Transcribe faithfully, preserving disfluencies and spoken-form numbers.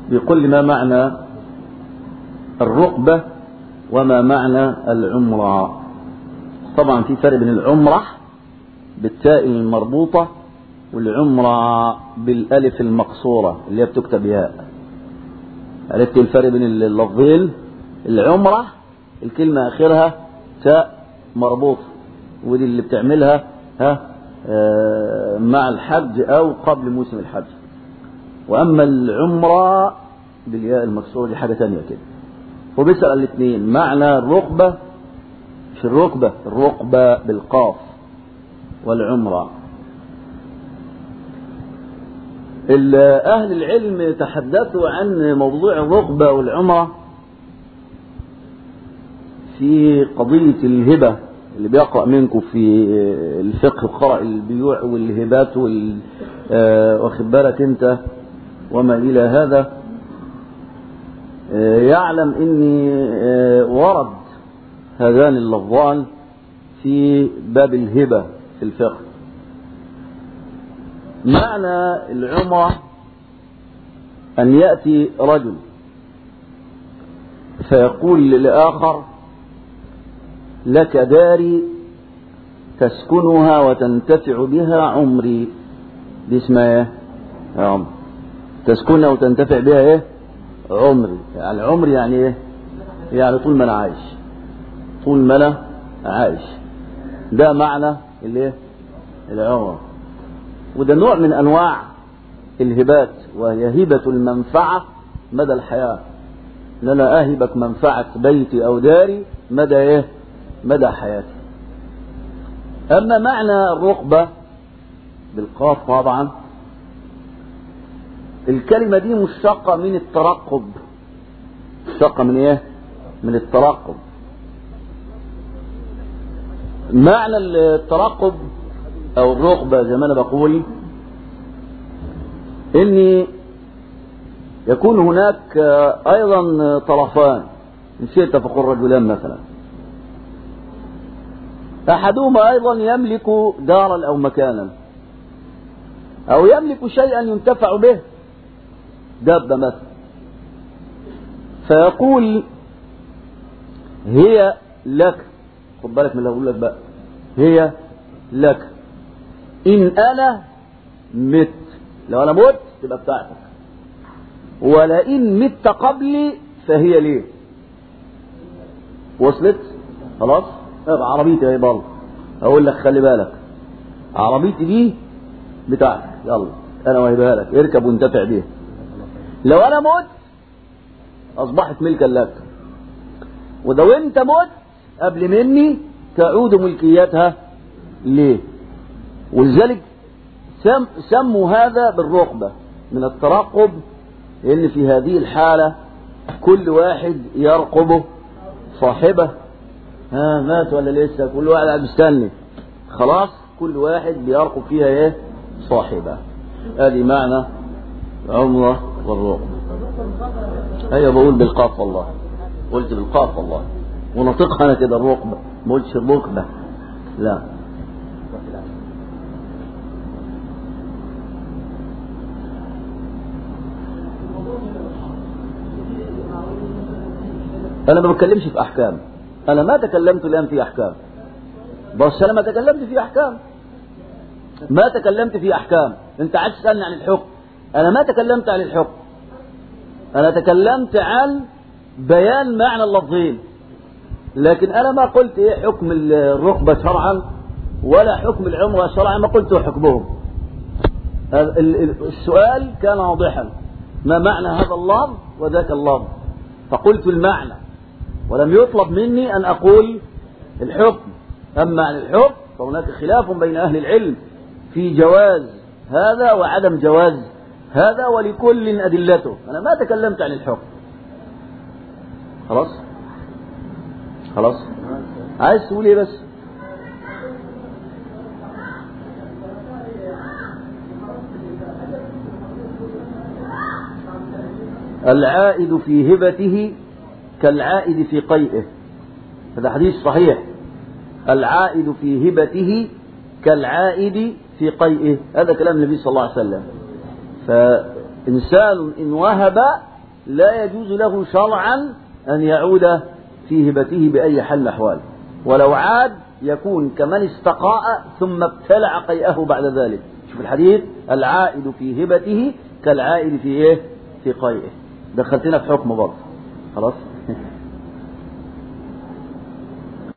بيقول لي ما معنى الرقبة وما معنى العمرة. طبعا في فرق بين العمرة بالتاء المربوطة والعمرة بالالف المقصورة اللي هي بتكتب ياء. عرفت الفرق بين اللفظين؟ العمرة الكلمة آخرها تاء مربوط، ودي اللي بتعملها ها آه مع الحج أو قبل موسم الحج. وأما العمرة بالياء المكسورة دي حاجة تانية كده. وبيسأل الاثنين معنى الرقبة، مش الركبة، الرقبة بالقاف، والعمرة. أهل العلم تحدثوا عن موضوع الرقبة والعمرة في قضية الهبة. اللي بيقرأ منكم في الفقه قرأ البيوع والهبات واخد بالك انت وما إلى هذا، يعلم ان ورد هذان اللفظان في باب الهبة في الفقه. معنى العمرة أن يأتي رجل فيقول للآخر لك داري تسكنها وتنتفع بها عمري. دي اسمها ايه؟ عمر. تسكنها وتنتفع بها ايه؟ عمري. يعني عمري يعني ايه؟ يعني طول ما انا عايش، طول ما انا عايش. ده معنى الايه؟ العمرة. وده نوع من انواع الهبات، وهي هبة المنفعة مدى الحياة. ان انا اهبك منفعة بيتي او داري مدى ايه؟ مدى حياتي. اما معنى الرقبة بالقاف طبعا الكلمة دي مشتقة من الترقب. مشتقة من ايه؟ من الترقب. معنى الترقب او الرقبة زي ما انا بقول ان يكون هناك ايضا طرفان، ان شئت فقل رجلان مثلا، احدهما ايضا يملك دارا او مكانا او يملك شيئا ينتفع به، دابة مثلا، فيقول هي لك. خد بالك من اللي اقول لك بقى، هي لك ان انا مت. لو انا مت تبقى بتاعتك، ولئن مت قبلي فهي ليه. وصلت؟ خلاص. عربيتي اهي برضه اقول لك خلي بالك، عربيتي دي بتاعتك، يلا انا واهبها لك، اركب وانتفع بيها. لو انا مت اصبحت ملكا لك، ولو انت مت قبل مني تعود ملكيتها ليه. ولذلك سم سموا هذا بالرقبة من الترقب، لان في هذه الحالة كل واحد يرقبه صاحبه. ها مات ولا لسه؟ كل واحد قاعد مستني. خلاص كل واحد بيرقب فيها ايه؟ صاحبه. ادي معنى عمرة والرقبة. ايوه بقول بالقاف والله، قلت بالقاف والله، ونطقها انا كده الرقبة، ما قلتش الركبة. لا انا ما بتكلمش في احكام، انا ما تكلمت الان في احكام، بس انا ما تكلمت في احكام، ما تكلمت في احكام. انت عايز تسالني عن الحكم، انا ما تكلمت عن الحكم، انا تكلمت عن بيان معنى اللفظين. لكن انا ما قلت ايه حكم الركبة شرعا ولا حكم العمرة شرعا، ما قلت حكمهم. السؤال كان واضحا، ما معنى هذا اللفظ وذاك اللفظ، فقلت المعنى، ولم يطلب مني أن أقول الحكم. أما عن الحكم فهناك خلاف بين أهل العلم في جواز هذا وعدم جواز هذا، ولكل أدلته. أنا ما تكلمت عن الحكم. خلاص خلاص عايز تقول ايه بس؟ العائد في هبته كالعائد في قيئه، هذا حديث صحيح. العائد في هبته كالعائد في قيئه، هذا كلام النبي صلى الله عليه وسلم. فإنسان إن وهب لا يجوز له شرعا أن يعود في هبته بأي حال من الأحوال، ولو عاد يكون كمن استقاء ثم ابتلع قيئه بعد ذلك. شوف الحديث: العائد في هبته كالعائد في ايه؟ في قيئه. دخلتنا في حكم برضه. خلاص.